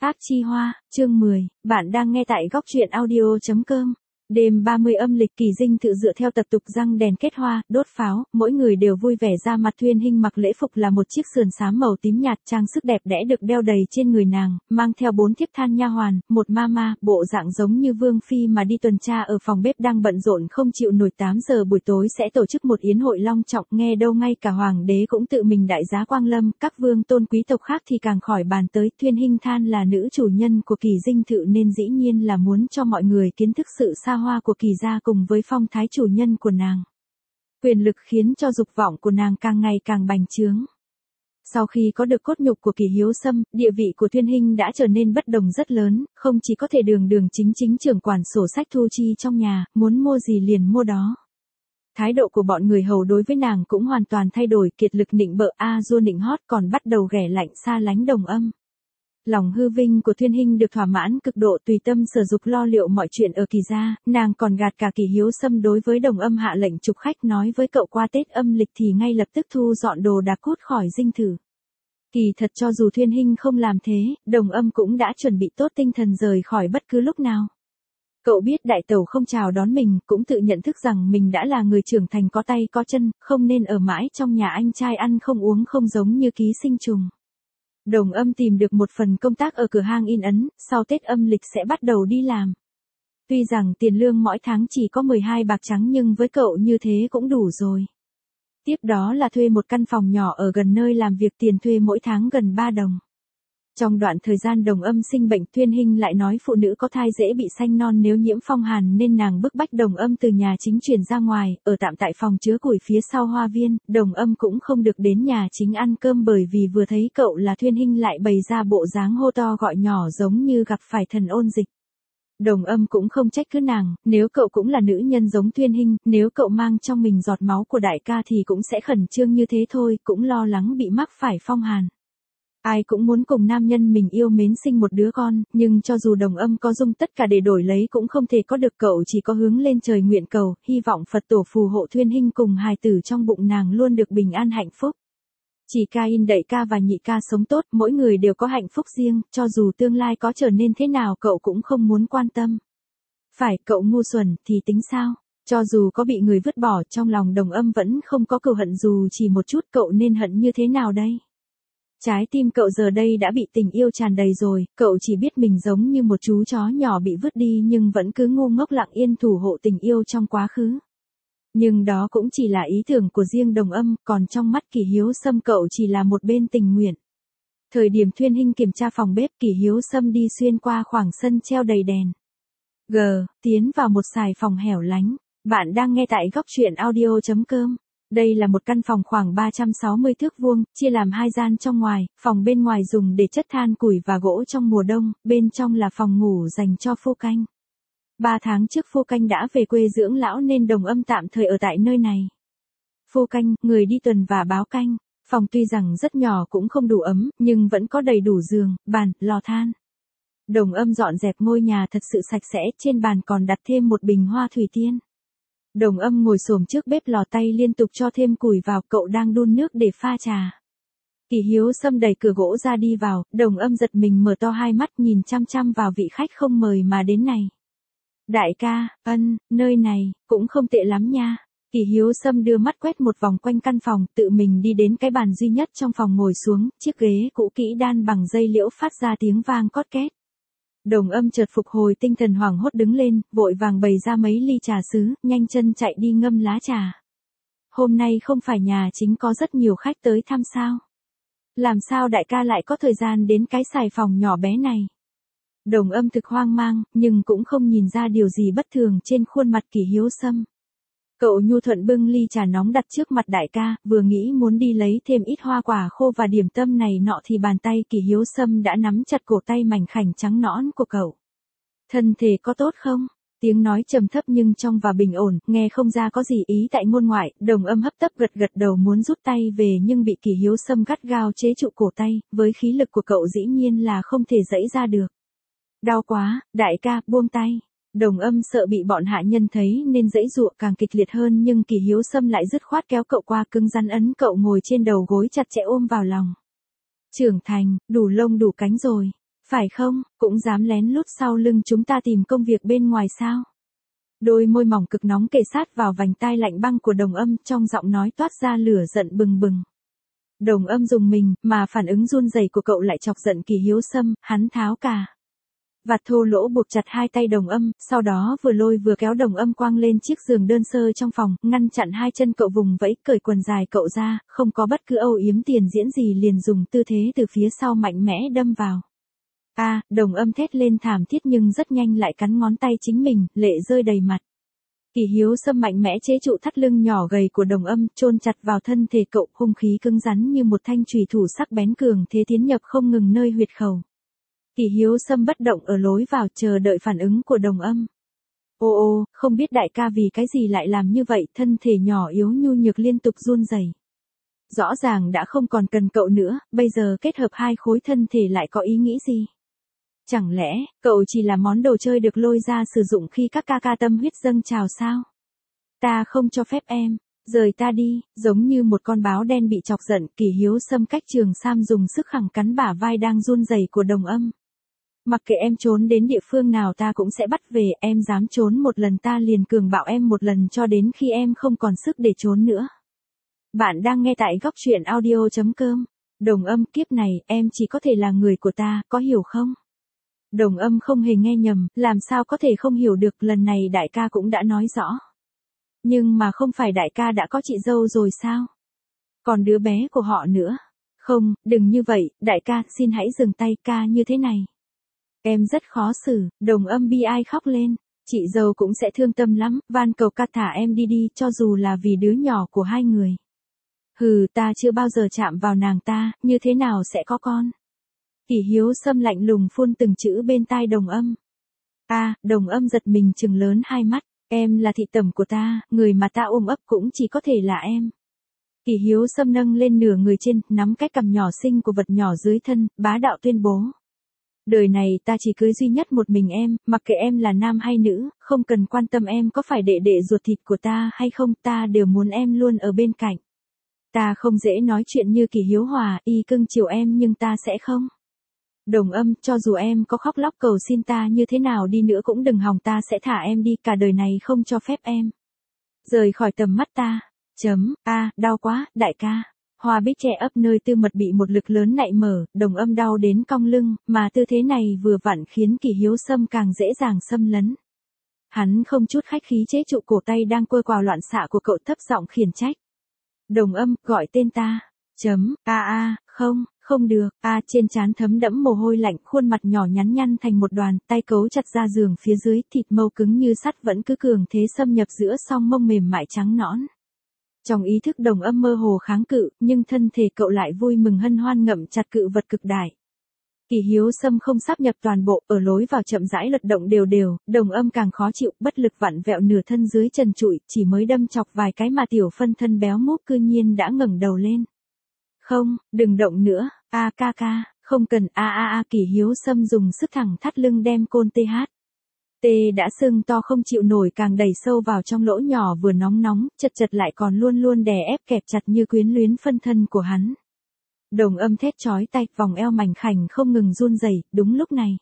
Pháp chi hoa, chương 10, bạn đang nghe tại góc truyện audio.com. Đêm 30 âm lịch Kỳ Dinh Thự dựa theo tập tục răng đèn kết hoa, đốt pháo, mỗi người đều vui vẻ ra mặt. Thuyên Hinh mặc lễ phục là một chiếc sườn xám màu tím nhạt, trang sức đẹp đẽ được đeo đầy trên người nàng, mang theo 4 thiếp than nha hoàn, một mama, bộ dạng giống như vương phi mà đi tuần tra ở phòng bếp đang bận rộn không chịu nổi. 8 giờ buổi tối sẽ tổ chức một yến hội long trọng, nghe đâu ngay cả hoàng đế cũng tự mình đại giá quang lâm, các vương tôn quý tộc khác thì càng khỏi bàn tới. Thuyên Hinh than là nữ chủ nhân của Kỳ Dinh Thự nên dĩ nhiên là muốn cho mọi người kiến thức sự xa hoa của Kỳ gia cùng với phong thái chủ nhân của nàng. Quyền lực khiến cho dục vọng của nàng càng ngày càng bành trướng. Sau khi có được cốt nhục của Kỳ Hiếu Sâm, địa vị của Thuyên Hinh đã trở nên bất đồng rất lớn, không chỉ có thể đường chính trưởng quản sổ sách thu chi trong nhà, muốn mua gì liền mua đó. Thái độ của bọn người hầu đối với nàng cũng hoàn toàn thay đổi, kiệt lực nịnh bợ dua nịnh hót, còn bắt đầu ghẻ lạnh xa lánh Đồng Âm. Lòng hư vinh của Thuyên Hinh được thỏa mãn cực độ, tùy tâm sở dục lo liệu mọi chuyện ở Kỳ gia, nàng còn gạt cả Kỳ Hiếu Sâm. Đối với Đồng Âm hạ lệnh chụp khách, nói với cậu qua Tết âm lịch thì ngay lập tức thu dọn đồ đạc cút khỏi dinh thự. Kỳ thật cho dù Thuyên Hinh không làm thế, Đồng Âm cũng đã chuẩn bị tốt tinh thần rời khỏi bất cứ lúc nào. Cậu biết đại tẩu không chào đón mình, cũng tự nhận thức rằng mình đã là người trưởng thành có tay có chân, không nên ở mãi trong nhà anh trai ăn không uống không giống như ký sinh trùng. Đồng Âm tìm được một phần công tác ở cửa hang in ấn, sau Tết âm lịch sẽ bắt đầu đi làm. Tuy rằng tiền lương mỗi tháng chỉ có 12 bạc trắng nhưng với cậu như thế cũng đủ rồi. Tiếp đó là thuê một căn phòng nhỏ ở gần nơi làm việc, tiền thuê mỗi tháng gần 3 đồng. Trong đoạn thời gian Đồng Âm sinh bệnh, Thuyên Hinh lại nói phụ nữ có thai dễ bị sanh non nếu nhiễm phong hàn nên nàng bức bách Đồng Âm từ nhà chính chuyển ra ngoài, ở tạm tại phòng chứa củi phía sau hoa viên. Đồng Âm cũng không được đến nhà chính ăn cơm bởi vì vừa thấy cậu là Thuyên Hinh lại bày ra bộ dáng hô to gọi nhỏ giống như gặp phải thần ôn dịch. Đồng Âm cũng không trách cứ nàng, nếu cậu cũng là nữ nhân giống Thuyên Hinh, nếu cậu mang trong mình giọt máu của đại ca thì cũng sẽ khẩn trương như thế thôi, cũng lo lắng bị mắc phải phong hàn. Ai cũng muốn cùng nam nhân mình yêu mến sinh một đứa con, nhưng cho dù Đồng Âm có dùng tất cả để đổi lấy cũng không thể có được. Cậu chỉ có hướng lên trời nguyện cầu, hy vọng Phật tổ phù hộ Thuyên Hinh cùng hài tử trong bụng nàng luôn được bình an hạnh phúc. Chỉ ca in đậy ca và nhị ca sống tốt, mỗi người đều có hạnh phúc riêng, cho dù tương lai có trở nên thế nào cậu cũng không muốn quan tâm. Phải, cậu ngu xuẩn thì tính sao? Cho dù có bị người vứt bỏ, trong lòng Đồng Âm vẫn không có cừu hận dù chỉ một chút. Cậu nên hận như thế nào đây? Trái tim cậu giờ đây đã bị tình yêu tràn đầy rồi, cậu chỉ biết mình giống như một chú chó nhỏ bị vứt đi nhưng vẫn cứ ngu ngốc lặng yên thủ hộ tình yêu trong quá khứ. Nhưng đó cũng chỉ là ý tưởng của riêng Đồng Âm, còn trong mắt Kỳ Hiếu Sâm cậu chỉ là một bên tình nguyện. Thời điểm Thuyên Hinh kiểm tra phòng bếp, Kỳ Hiếu Sâm đi xuyên qua khoảng sân treo đầy đèn. Tiến vào một xài phòng hẻo lánh. Bạn đang nghe tại góc truyện audio.com. Đây là một căn phòng khoảng 360 thước vuông, chia làm 2 gian trong ngoài, phòng bên ngoài dùng để chất than củi và gỗ trong mùa đông, bên trong là phòng ngủ dành cho Phu Canh. 3 tháng trước Phu Canh đã về quê dưỡng lão nên Đồng Âm tạm thời ở tại nơi này. Phu Canh, người đi tuần và báo canh. Phòng tuy rằng rất nhỏ cũng không đủ ấm, nhưng vẫn có đầy đủ giường, bàn, lò than. Đồng Âm dọn dẹp ngôi nhà thật sự sạch sẽ, trên bàn còn đặt thêm một bình hoa thủy tiên. Đồng Âm ngồi xổm trước bếp lò, tay liên tục cho thêm củi vào, cậu đang đun nước để pha trà. Kỳ Hiếu Sâm đẩy cửa gỗ ra đi vào, Đồng Âm giật mình mở to hai mắt nhìn chăm chăm vào vị khách không mời mà đến này. Đại ca, nơi này, cũng không tệ lắm nha. Kỳ Hiếu Sâm đưa mắt quét một vòng quanh căn phòng, tự mình đi đến cái bàn duy nhất trong phòng ngồi xuống, chiếc ghế cũ kỹ đan bằng dây liễu phát ra tiếng vang cót két. Đồng Âm chợt phục hồi tinh thần, hoảng hốt đứng lên, vội vàng bày ra mấy ly trà sứ, nhanh chân chạy đi ngâm lá trà. Hôm nay không phải nhà chính có rất nhiều khách tới thăm sao? Làm sao đại ca lại có thời gian đến cái xài phòng nhỏ bé này? Đồng Âm thực hoang mang, nhưng cũng không nhìn ra điều gì bất thường trên khuôn mặt Kỳ Hiếu Sâm. Cậu nhu thuận bưng ly trà nóng đặt trước mặt đại ca, vừa nghĩ muốn đi lấy thêm ít hoa quả khô và điểm tâm này nọ thì bàn tay Kỳ Hiếu Sâm đã nắm chặt cổ tay mảnh khảnh trắng nõn của cậu. Thân thể có tốt không? Tiếng nói trầm thấp nhưng trong và bình ổn, nghe không ra có gì ý tại ngôn ngoại. Đồng Âm hấp tấp gật đầu muốn rút tay về nhưng bị Kỳ Hiếu Sâm gắt gao chế trụ cổ tay, với khí lực của cậu dĩ nhiên là không thể giãy ra được. Đau quá, đại ca, buông tay. Đồng Âm sợ bị bọn hạ nhân thấy nên giãy giụa càng kịch liệt hơn nhưng Kỳ Hiếu Sâm lại dứt khoát kéo cậu qua, cứng rắn ấn cậu ngồi trên đầu gối chặt chẽ ôm vào lòng. Trưởng thành, đủ lông đủ cánh rồi. Phải không, cũng dám lén lút sau lưng chúng ta tìm công việc bên ngoài sao? Đôi môi mỏng cực nóng kề sát vào vành tai lạnh băng của Đồng Âm, trong giọng nói toát ra lửa giận bừng bừng. Đồng Âm rùng mình, mà phản ứng run rẩy của cậu lại chọc giận Kỷ Hiếu Sâm, hắn tháo cà vạt thô lỗ buộc chặt hai tay Đồng Âm, sau đó vừa lôi vừa kéo Đồng Âm quăng lên chiếc giường đơn sơ trong phòng, ngăn chặn hai chân cậu vùng vẫy, cởi quần dài cậu ra, không có bất cứ âu yếm tiền diễn gì liền dùng tư thế từ phía sau mạnh mẽ đâm vào. Đồng Âm thét lên thảm thiết nhưng rất nhanh lại cắn ngón tay chính mình, lệ rơi đầy mặt. Kỷ Hiếu Sâm mạnh mẽ chế trụ thắt lưng nhỏ gầy của Đồng Âm, chôn chặt vào thân thể cậu, hung khí cứng rắn như một thanh chùy thủ sắc bén cường thế tiến nhập không ngừng nơi huyệt khẩu. Kỷ Hiếu Sâm bất động ở lối vào chờ đợi phản ứng của Đồng Âm. Ô, không biết đại ca vì cái gì lại làm như vậy, thân thể nhỏ yếu nhu nhược liên tục run rẩy. Rõ ràng đã không còn cần cậu nữa, bây giờ kết hợp hai khối thân thể lại có ý nghĩ gì? Chẳng lẽ, cậu chỉ là món đồ chơi được lôi ra sử dụng khi các ca ca tâm huyết dâng trào sao? Ta không cho phép em, rời ta đi, giống như một con báo đen bị chọc giận, Kỷ Hiếu Sâm cách trường sam dùng sức khẳng cắn bả vai đang run rẩy của Đồng Âm. Mặc kệ em trốn đến địa phương nào ta cũng sẽ bắt về, em dám trốn một lần ta liền cường bạo em một lần cho đến khi em không còn sức để trốn nữa. Bạn đang nghe tại góc truyện audio.com. Đồng Âm, kiếp này, em chỉ có thể là người của ta, có hiểu không? Đồng Âm không hề nghe nhầm, làm sao có thể không hiểu được, lần này đại ca cũng đã nói rõ. Nhưng mà không phải đại ca đã có chị dâu rồi sao? Còn đứa bé của họ nữa. Không, đừng như vậy, đại ca, xin hãy dừng tay, ca như thế này. Em rất khó xử, Đồng Âm bi ai khóc lên. Chị dâu cũng sẽ thương tâm lắm, van cầu ca thả em đi đi, cho dù là vì đứa nhỏ của hai người. Hừ, ta chưa bao giờ chạm vào nàng ta, như thế nào sẽ có con? Kỷ Hiếu Sâm lạnh lùng phun từng chữ bên tai Đồng Âm. Đồng Âm giật mình trừng lớn hai mắt, em là thị tẩm của ta, người mà ta ôm ấp cũng chỉ có thể là em. Kỷ Hiếu Sâm nâng lên nửa người trên, nắm cái cằm nhỏ xinh của vật nhỏ dưới thân, bá đạo tuyên bố. Đời này ta chỉ cưới duy nhất một mình em, mặc kệ em là nam hay nữ, không cần quan tâm em có phải đệ đệ ruột thịt của ta hay không, ta đều muốn em luôn ở bên cạnh. Ta không dễ nói chuyện như Kỷ Hiếu Hòa, y cưng chiều em nhưng ta sẽ không. Đồng Âm, cho dù em có khóc lóc cầu xin ta như thế nào đi nữa cũng đừng hòng ta sẽ thả em đi, cả đời này không cho phép em rời khỏi tầm mắt ta. Đau quá, đại ca. Hoa bích che ấp nơi tư mật bị một lực lớn nạy mở, Đồng Âm đau đến cong lưng, mà tư thế này vừa vặn khiến Kỷ Hiếu Sâm càng dễ dàng xâm lấn. Hắn không chút khách khí chế trụ cổ tay đang quơ quào loạn xạ của cậu, thấp giọng khiển trách. Đồng Âm, gọi tên ta. Không được, trên trán thấm đẫm mồ hôi lạnh, khuôn mặt nhỏ nhắn nhăn thành một đoàn, tay cấu chặt ra giường phía dưới, thịt mâu cứng như sắt vẫn cứ cường thế xâm nhập giữa song mông mềm mại trắng nõn. Trong ý thức Đồng Âm mơ hồ kháng cự, nhưng thân thể cậu lại vui mừng hân hoan ngậm chặt cự vật cực đại. Kỷ Hiếu Sâm không sáp nhập toàn bộ, ở lối vào chậm rãi lật động đều đều, Đồng Âm càng khó chịu, bất lực vặn vẹo nửa thân dưới trần trụi, chỉ mới đâm chọc vài cái mà tiểu phân thân béo múp cư nhiên đã ngẩng đầu lên. Không, đừng động nữa, ca, không cần, Kỷ Hiếu Sâm dùng sức thẳng thắt lưng đem côn THT đã sưng to không chịu nổi càng đẩy sâu vào trong lỗ nhỏ vừa nóng, chật lại còn luôn luôn đè ép kẹp chặt như quyến luyến phân thân của hắn. Đồng Âm thét chói tai, vòng eo mảnh khảnh không ngừng run rẩy. Đúng lúc này,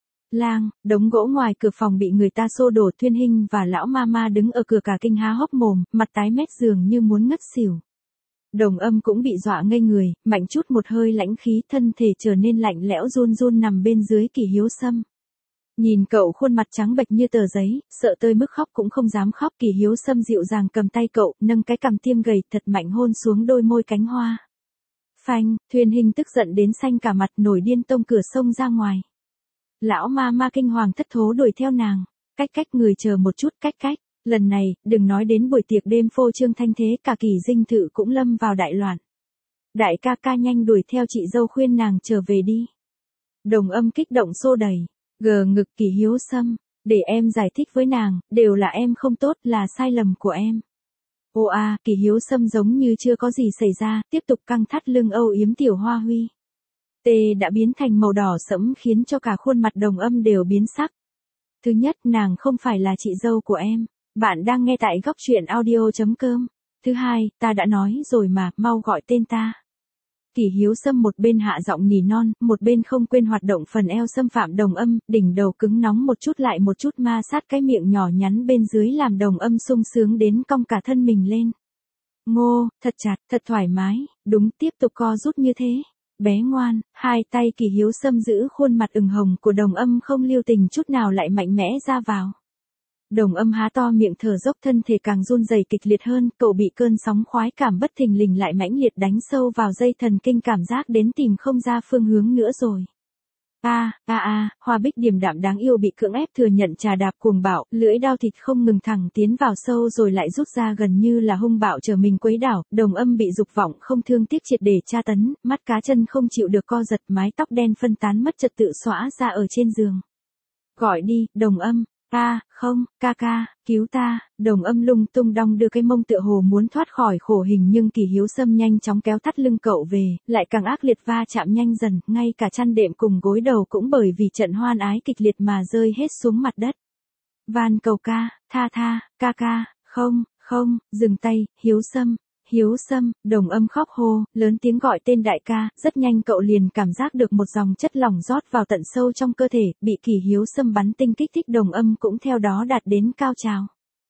đống gỗ ngoài cửa phòng bị người ta xô đổ, Thuyên Hinh và lão mama đứng ở cửa cả kinh há hốc mồm, mặt tái mét dường như muốn ngất xỉu. Đồng Âm cũng bị dọa ngây người, mạnh chút một hơi lãnh khí, thân thể trở nên lạnh lẽo run nằm bên dưới Kỷ Hiếu Sâm. Nhìn cậu khuôn mặt trắng bệch như tờ giấy, sợ tới mức khóc cũng không dám khóc, Kỷ Hiếu Sâm dịu dàng cầm tay cậu, nâng cái cằm tiêm gầy thật mạnh hôn xuống đôi môi cánh hoa. Phanh, Thuyên Hinh tức giận đến xanh cả mặt, nổi điên tông cửa sông ra ngoài. Lão ma kinh hoàng thất thố đuổi theo nàng. Cách người chờ một chút, cách. Lần này, đừng nói đến buổi tiệc đêm phô trương thanh thế, cả Kỷ Dinh Thự cũng lâm vào đại loạn. Đại ca nhanh đuổi theo chị dâu khuyên nàng trở về đi. Đồng Âm kích động xô đẩy. Gờ ngực Kỷ Hiếu Sâm. Để em giải thích với nàng, đều là em không tốt, là sai lầm của em. Kỷ Hiếu Sâm giống như chưa có gì xảy ra, tiếp tục căng thắt lưng âu yếm tiểu Hoa Huy. Đã biến thành màu đỏ sẫm khiến cho cả khuôn mặt Đồng Âm đều biến sắc. Thứ nhất, nàng không phải là chị dâu của em. Bạn đang nghe tại góc truyện audio.com. Thứ hai, ta đã nói rồi mà, mau gọi tên ta. Kỷ Hiếu Sâm một bên hạ giọng nỉ non, một bên không quên hoạt động phần eo xâm phạm Đồng Âm, đỉnh đầu cứng nóng một chút lại một chút ma sát cái miệng nhỏ nhắn bên dưới làm Đồng Âm sung sướng đến cong cả thân mình lên. Ngô, thật chặt, thật thoải mái, đúng, tiếp tục co rút như thế. Bé ngoan, hai tay Kỷ Hiếu Sâm giữ khuôn mặt ửng hồng của Đồng Âm không lưu tình chút nào lại mạnh mẽ ra vào. Đồng Âm há to miệng thở dốc, thân thể càng run rẩy kịch liệt hơn, cậu bị cơn sóng khoái cảm bất thình lình lại mãnh liệt đánh sâu vào dây thần kinh, cảm giác đến tìm không ra phương hướng nữa rồi. Hoa Bích điềm đạm đáng yêu bị cưỡng ép thừa nhận trà đạp cuồng bạo, lưỡi đao thịt không ngừng thẳng tiến vào sâu rồi lại rút ra, gần như là hung bạo chờ mình quấy đảo. Đồng Âm bị dục vọng không thương tiếc triệt để tra tấn, mắt cá chân không chịu được co giật, mái tóc đen phân tán mất trật tự xõa ra ở trên giường. Gọi đi, Đồng Âm. Không, ca, cứu ta. Đồng Âm lung tung đong đưa cái mông tựa hồ muốn thoát khỏi khổ hình, nhưng Kỷ Hiếu Sâm nhanh chóng kéo thắt lưng cậu về, lại càng ác liệt va chạm nhanh dần, ngay cả chăn đệm cùng gối đầu cũng bởi vì trận hoan ái kịch liệt mà rơi hết xuống mặt đất. Van cầu ca, tha, ca, không, dừng tay, Hiếu Sâm, Đồng Âm khóc hô, lớn tiếng gọi tên đại ca, rất nhanh cậu liền cảm giác được một dòng chất lỏng rót vào tận sâu trong cơ thể, bị Kỷ Hiếu Sâm bắn tinh kích thích, Đồng Âm cũng theo đó đạt đến cao trào.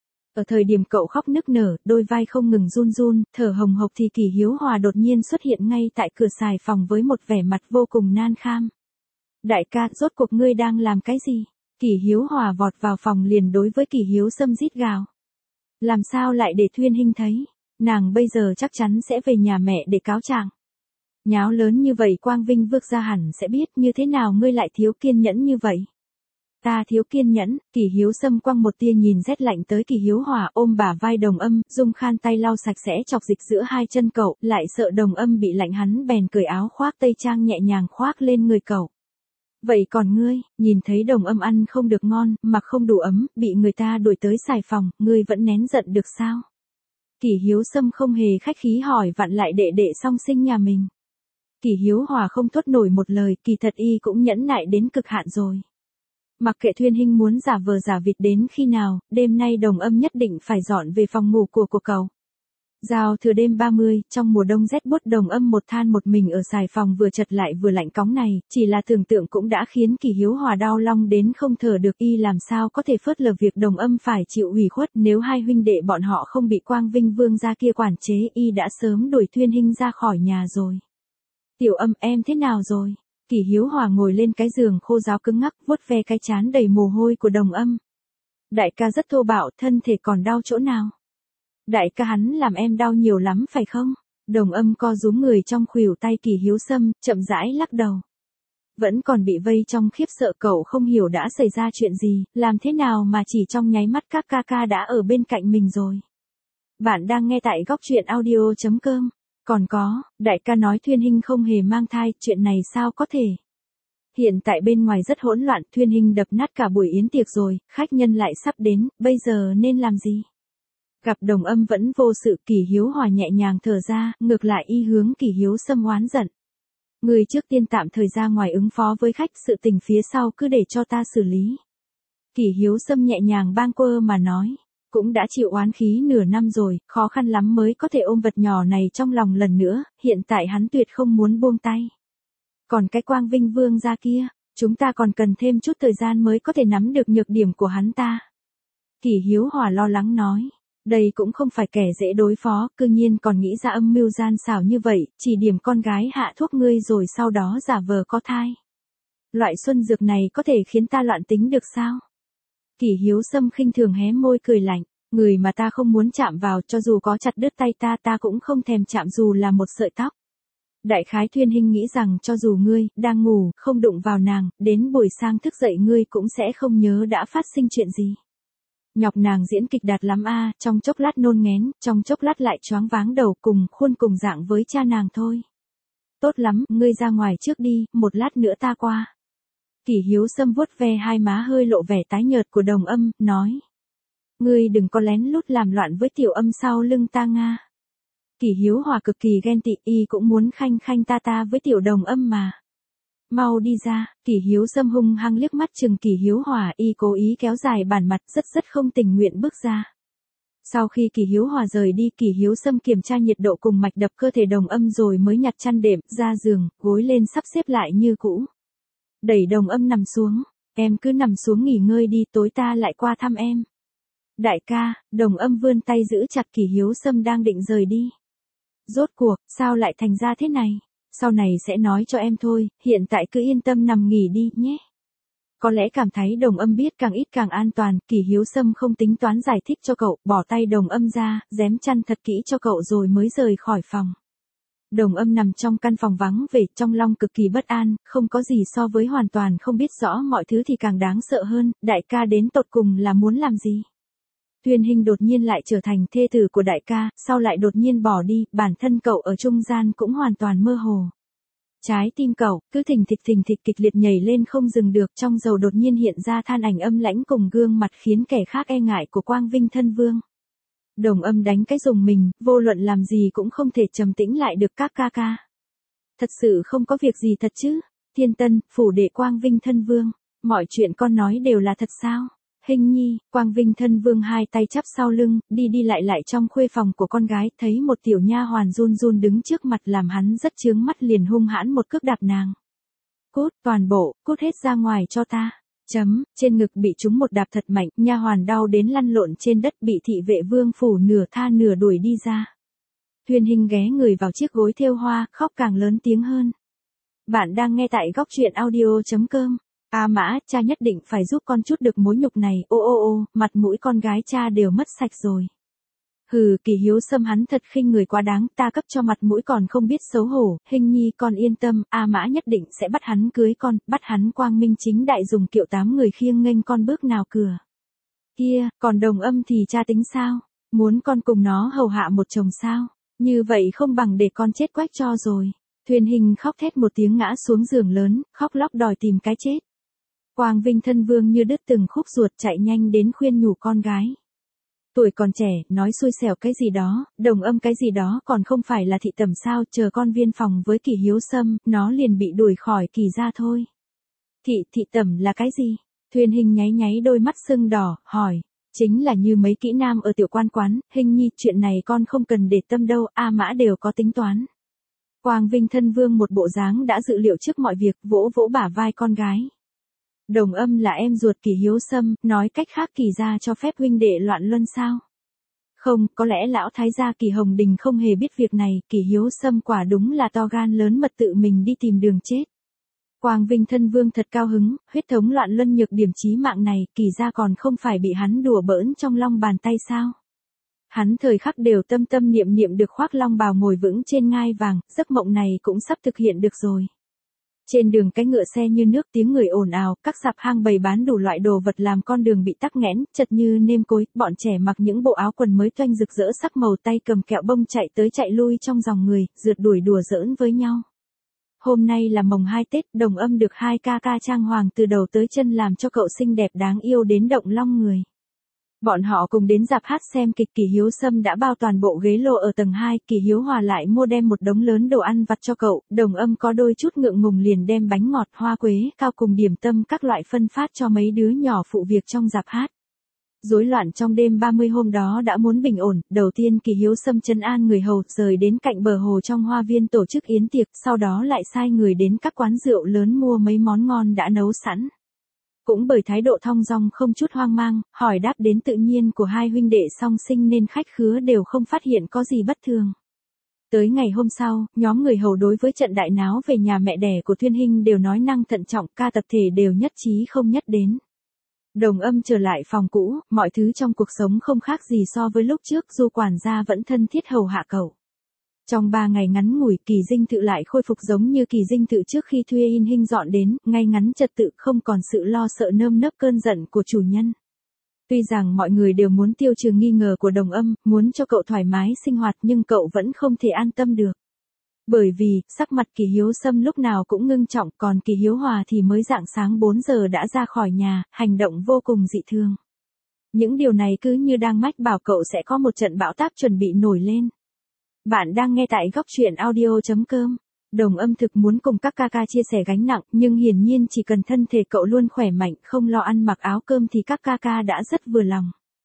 Ở thời điểm cậu khóc nức nở, đôi vai không ngừng run, thở hồng hộc thì Kỷ Hiếu Hòa đột nhiên xuất hiện ngay tại cửa xài phòng với một vẻ mặt vô cùng nan kham. Đại ca, rốt cuộc ngươi đang làm cái gì? Kỷ Hiếu Hòa vọt vào phòng liền đối với Kỷ Hiếu Sâm rít gào. Làm sao lại để Thuyên Hinh thấy? Nàng bây giờ chắc chắn sẽ về nhà mẹ để cáo trạng. Nháo lớn như vậy Quang Vinh Vước gia hẳn sẽ biết, như thế nào ngươi lại thiếu kiên nhẫn như vậy? Ta thiếu kiên nhẫn. Kỷ Hiếu Sâm quăng một tia nhìn rét lạnh tới Kỷ Hiếu Hòa, ôm bả vai Đồng Âm, dùng khăn tay lau sạch sẽ chọc dịch giữa hai chân cậu, lại sợ Đồng Âm bị lạnh hắn bèn cởi áo khoác tây trang nhẹ nhàng khoác lên người cậu. Vậy còn ngươi, nhìn thấy Đồng Âm ăn không được ngon, mặc không đủ ấm, bị người ta đuổi tới xài phòng, ngươi vẫn nén giận được sao? Kỷ Hiếu Sâm không hề khách khí hỏi vặn lại đệ song sinh nhà mình. Kỷ Hiếu Hòa không thốt nổi một lời, kỳ thật y cũng nhẫn nại đến cực hạn rồi. Mặc kệ Thuyên Hinh muốn giả vờ giả vịt đến khi nào, đêm nay Đồng Âm nhất định phải dọn về phòng ngủ của cậu. Giao thừa đêm 30, trong mùa đông rét buốt, Đồng Âm một than một mình ở xài phòng vừa chật lại vừa lạnh cóng này, chỉ là tưởng tượng cũng đã khiến Kỷ Hiếu Hòa đau lòng đến không thở được, y làm sao có thể phớt lờ việc Đồng Âm phải chịu ủy khuất, nếu hai huynh đệ bọn họ không bị Quang Vinh Vương gia kia quản chế, y đã sớm đuổi Thuyên Hinh ra khỏi nhà rồi. Tiểu Âm, em thế nào rồi? Kỷ Hiếu Hòa ngồi lên cái giường khô ráo cứng ngắc, vuốt ve cái trán đầy mồ hôi của Đồng Âm. Đại ca rất thô bạo, thân thể còn đau chỗ nào? Đại ca hắn làm em đau nhiều lắm phải không? Đồng Âm co rúm người trong khuỷu tay Kỷ Hiếu Sâm, chậm rãi lắc đầu. Vẫn còn bị vây trong khiếp sợ, cậu không hiểu đã xảy ra chuyện gì, làm thế nào mà chỉ trong nháy mắt các ca đã ở bên cạnh mình rồi. Bạn đang nghe tại góc truyện audio.com. Còn có, đại ca nói Thuyên Hinh không hề mang thai, chuyện này sao có thể? Hiện tại bên ngoài rất hỗn loạn, Thuyên Hinh đập nát cả buổi yến tiệc rồi, khách nhân lại sắp đến, bây giờ nên làm gì? Gặp Đồng Âm vẫn vô sự, Kỷ Hiếu Hòa nhẹ nhàng thở ra, ngược lại y hướng Kỷ Hiếu Sâm oán giận. Người trước tiên tạm thời ra ngoài ứng phó với khách, sự tình phía sau cứ để cho ta xử lý. Kỷ Hiếu Sâm nhẹ nhàng bâng quơ mà nói. Cũng đã chịu oán khí nửa năm rồi, khó khăn lắm mới có thể ôm vật nhỏ này trong lòng lần nữa, hiện tại hắn tuyệt không muốn buông tay. Còn cái Quang Vinh Vương gia kia, chúng ta còn cần thêm chút thời gian mới có thể nắm được nhược điểm của hắn ta. Kỷ Hiếu Hòa lo lắng nói. Đây cũng không phải kẻ dễ đối phó, cư nhiên còn nghĩ ra âm mưu gian xảo như vậy, chỉ điểm con gái hạ thuốc ngươi rồi sau đó giả vờ có thai. Loại xuân dược này có thể khiến ta loạn tính được sao? Kỷ Hiếu Sâm khinh thường hé môi cười lạnh, người mà ta không muốn chạm vào, cho dù có chặt đứt tay ta cũng không thèm chạm dù là một sợi tóc. Đại khái Thuyên Hinh nghĩ rằng cho dù ngươi đang ngủ, không đụng vào nàng, đến buổi sáng thức dậy ngươi cũng sẽ không nhớ đã phát sinh chuyện gì. Nhọc nàng diễn kịch đạt lắm trong chốc lát nôn nghén, trong chốc lát lại choáng váng đầu, cùng khuôn cùng dạng với cha nàng thôi. Tốt lắm, ngươi ra ngoài trước đi, một lát nữa ta qua. Kỷ Hiếu Sâm vuốt ve hai má hơi lộ vẻ tái nhợt của Đồng Âm, nói. Ngươi đừng có lén lút làm loạn với Tiểu Âm sau lưng ta nga. Kỷ Hiếu Hòa cực kỳ ghen tị, y cũng muốn khanh ta với Tiểu Đồng Âm mà. Mau đi ra. Kỷ Hiếu Sâm hung hăng liếc mắt chừng Kỷ Hiếu Hòa, y cố ý kéo dài bản mặt, rất không tình nguyện bước ra. Sau khi Kỳ Hiếu Hòa rời đi, Kỳ Hiếu Sâm kiểm tra nhiệt độ cùng mạch đập cơ thể Đồng Âm rồi mới nhặt chăn đệm, ra giường, gối lên sắp xếp lại như cũ. Đẩy Đồng Âm nằm xuống, em cứ nằm xuống nghỉ ngơi đi, tối ta lại qua thăm em. Đại ca, Đồng Âm vươn tay giữ chặt Kỳ Hiếu Sâm đang định rời đi. Rốt cuộc, sao lại thành ra thế này? Sau này sẽ nói cho em thôi, hiện tại cứ yên tâm nằm nghỉ đi nhé. Có lẽ cảm thấy Đồng Âm biết càng ít càng an toàn, Kỳ Hiếu Sâm không tính toán giải thích cho cậu, bỏ tay Đồng Âm ra, rém chăn thật kỹ cho cậu rồi mới rời khỏi phòng. Đồng Âm nằm trong căn phòng vắng vẻ, trong lòng cực kỳ bất an, không có gì so với hoàn toàn không biết rõ mọi thứ thì càng đáng sợ hơn, đại ca đến tột cùng là muốn làm gì? Thuyền Hình đột nhiên lại trở thành thê tử của đại ca, sau lại đột nhiên bỏ đi, bản thân cậu ở trung gian cũng hoàn toàn mơ hồ. Trái tim cậu, cứ thình thịch kịch liệt nhảy lên không dừng được, trong đầu đột nhiên hiện ra than ảnh âm lãnh cùng gương mặt khiến kẻ khác e ngại của Quang Vinh thân vương. Đồng Âm đánh cái rùng mình, vô luận làm gì cũng không thể trầm tĩnh lại được các ca ca. Thật sự không có việc gì thật chứ? Thiên Tân, phủ đệ Quang Vinh thân vương, mọi chuyện con nói đều là thật sao? Hình nhi, Quang Vinh thân vương hai tay chắp sau lưng, đi đi lại trong khuê phòng của con gái, thấy một tiểu nha hoàn run run đứng trước mặt làm hắn rất chướng mắt, liền hung hãn một cước đạp nàng. Cút, toàn bộ, cút hết ra ngoài cho ta. Trên ngực bị trúng một đạp thật mạnh, nha hoàn đau đến lăn lộn trên đất, bị thị vệ vương phủ nửa tha nửa đuổi đi ra. Thuyền Hình ghé người vào chiếc gối thêu hoa, khóc càng lớn tiếng hơn. Bạn đang nghe tại góc truyện audio.com. A Mã, cha nhất định phải giúp con chút được mối nhục này, ô, mặt mũi con gái cha đều mất sạch rồi. Hừ, Kỳ Hiếu Sâm hắn thật khinh người quá đáng, ta cấp cho mặt mũi còn không biết xấu hổ, Hình nhi con yên tâm, A Mã nhất định sẽ bắt hắn cưới con, bắt hắn quang minh chính đại dùng kiệu 8 người khiêng nghênh con bước nào cửa. Kia, còn Đồng Âm thì cha tính sao? Muốn con cùng nó hầu hạ một chồng sao? Như vậy không bằng để con chết quách cho rồi. Thuyền Hình khóc thét một tiếng ngã xuống giường lớn, khóc lóc đòi tìm cái chết. Quang Vinh thân vương như đứt từng khúc ruột chạy nhanh đến khuyên nhủ con gái. Tuổi còn trẻ, nói xui xẻo cái gì đó, Đồng Âm cái gì đó còn không phải là thị tẩm sao, chờ con viên phòng với Kỳ Hiếu Sâm, nó liền bị đuổi khỏi Kỳ gia thôi. Thị tẩm là cái gì? Thuyền Hình nháy nháy đôi mắt sưng đỏ, hỏi. Chính là như mấy kỹ nam ở tiểu quan quán, Hình nhi, chuyện này con không cần để tâm đâu, A Mã đều có tính toán. Quang Vinh thân vương một bộ dáng đã dự liệu trước mọi việc, vỗ vỗ bả vai con gái. Đồng Âm là em ruột Kỳ Hiếu Sâm, nói cách khác Kỳ gia cho phép huynh đệ loạn luân sao? Không, có lẽ lão thái gia Kỳ Hồng Đình không hề biết việc này, Kỳ Hiếu Sâm quả đúng là to gan lớn mật tự mình đi tìm đường chết. Quang Vinh thân vương thật cao hứng, huyết thống loạn luân nhược điểm chí mạng này, Kỳ gia còn không phải bị hắn đùa bỡn trong long bàn tay sao? Hắn thời khắc đều tâm tâm niệm niệm được khoác long bào ngồi vững trên ngai vàng, giấc mộng này cũng sắp thực hiện được rồi. Trên đường cái ngựa xe như nước, tiếng người ồn ào, các sạp hang bày bán đủ loại đồ vật làm con đường bị tắc nghẽn, chật như nêm cối, bọn trẻ mặc những bộ áo quần mới toanh rực rỡ sắc màu, tay cầm kẹo bông chạy tới chạy lui trong dòng người, rượt đuổi đùa giỡn với nhau. Hôm nay là mồng 2 Tết, Đồng Âm được hai ca ca trang hoàng từ đầu tới chân làm cho cậu xinh đẹp đáng yêu đến động long người. Bọn họ cùng đến rạp hát xem kịch, Kỳ Hiếu Sâm đã bao toàn bộ ghế lô ở tầng 2, Kỳ Hiếu Hòa lại mua đem một đống lớn đồ ăn vặt cho cậu, Đồng Âm có đôi chút ngượng ngùng liền đem bánh ngọt, hoa quế, cao cùng điểm tâm các loại phân phát cho mấy đứa nhỏ phụ việc trong rạp hát. Rối loạn trong đêm 30 hôm đó đã muốn bình ổn, đầu tiên Kỳ Hiếu Sâm trấn an người hầu, rời đến cạnh bờ hồ trong hoa viên tổ chức yến tiệc, sau đó lại sai người đến các quán rượu lớn mua mấy món ngon đã nấu sẵn. Cũng bởi thái độ thong dong không chút hoang mang, hỏi đáp đến tự nhiên của hai huynh đệ song sinh nên khách khứa đều không phát hiện có gì bất thường. Tới ngày hôm sau, nhóm người hầu đối với trận đại náo về nhà mẹ đẻ của Thuyên Hinh đều nói năng thận trọng, ca tập thể đều nhất trí không nhất đến. Đồng Âm trở lại phòng cũ, mọi thứ trong cuộc sống không khác gì so với lúc trước, dù quản gia vẫn thân thiết hầu hạ cậu. Trong 3 ngày ngắn ngủi, Kỳ Dinh Thự lại khôi phục giống như Kỳ Dinh Thự trước khi Thuê In Hinh dọn đến, ngay ngắn trật tự, không còn sự lo sợ nơm nớp cơn giận của chủ nhân. Tuy rằng mọi người đều muốn tiêu trừ nghi ngờ của Đồng Âm, muốn cho cậu thoải mái sinh hoạt nhưng cậu vẫn không thể an tâm được. Bởi vì, sắc mặt Kỳ Hiếu Sâm lúc nào cũng ngưng trọng, còn Kỳ Hiếu Hòa thì mới rạng sáng 4 giờ đã ra khỏi nhà, hành động vô cùng dị thường. Những điều này cứ như đang mách bảo cậu sẽ có một trận bão táp chuẩn bị nổi lên. Bạn đang nghe tại góc truyện audio.com. Đồng Âm thực muốn cùng các ca ca chia sẻ gánh nặng, nhưng hiển nhiên chỉ cần thân thể cậu luôn khỏe mạnh, không lo ăn mặc áo cơm thì các ca ca đã rất vừa lòng.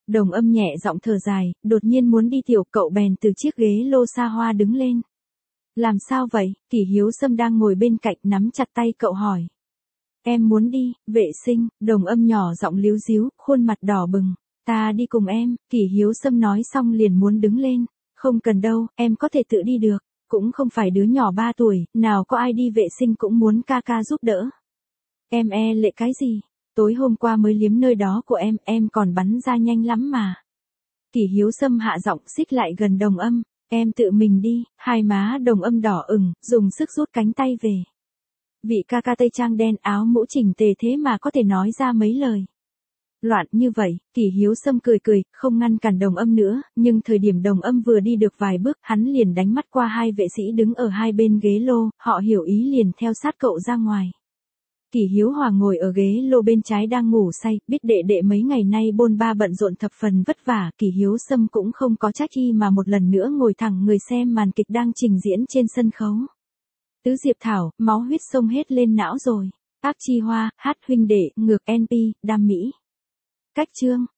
Đồng Âm nhẹ giọng thở dài, đột nhiên muốn đi tiểu, cậu bèn từ chiếc ghế lô xa hoa đứng lên. Làm sao vậy? Kỷ Hiếu Sâm đang ngồi bên cạnh nắm chặt tay cậu hỏi. Em muốn đi, vệ sinh, Đồng Âm nhỏ giọng líu díu, khuôn mặt đỏ bừng. Ta đi cùng em, Kỷ Hiếu Sâm nói xong liền muốn đứng lên. Không cần đâu, em có thể tự đi được. Cũng không phải đứa nhỏ 3 tuổi, nào có ai đi vệ sinh cũng muốn ca ca giúp đỡ. Em e lệ cái gì? Tối hôm qua mới liếm nơi đó của em còn bắn ra nhanh lắm mà. Kỷ Hiếu Sâm hạ giọng xích lại gần Đồng Âm. Em tự mình đi, hai má Đồng Âm đỏ ửng, dùng sức rút cánh tay về. Vị ca ca tây trang đen áo mũ chỉnh tề thế mà có thể nói ra mấy lời. Loạn như vậy, Kỷ Hiếu Sâm cười cười, không ngăn cản Đồng Âm nữa, nhưng thời điểm Đồng Âm vừa đi được vài bước, hắn liền đánh mắt qua hai vệ sĩ đứng ở hai bên ghế lô, họ hiểu ý liền theo sát cậu ra ngoài. Kỷ Hiếu Hòa ngồi ở ghế lô bên trái đang ngủ say, biết đệ đệ mấy ngày nay bôn ba bận rộn thập phần vất vả, Kỷ Hiếu Sâm cũng không có trách y mà một lần nữa ngồi thẳng người xem màn kịch đang trình diễn trên sân khấu. Tứ Diệp Thảo, máu huyết sông hết lên não rồi. Ác Chi Hoa, hát huynh đệ, ngược NP, đam mỹ. Cách chương.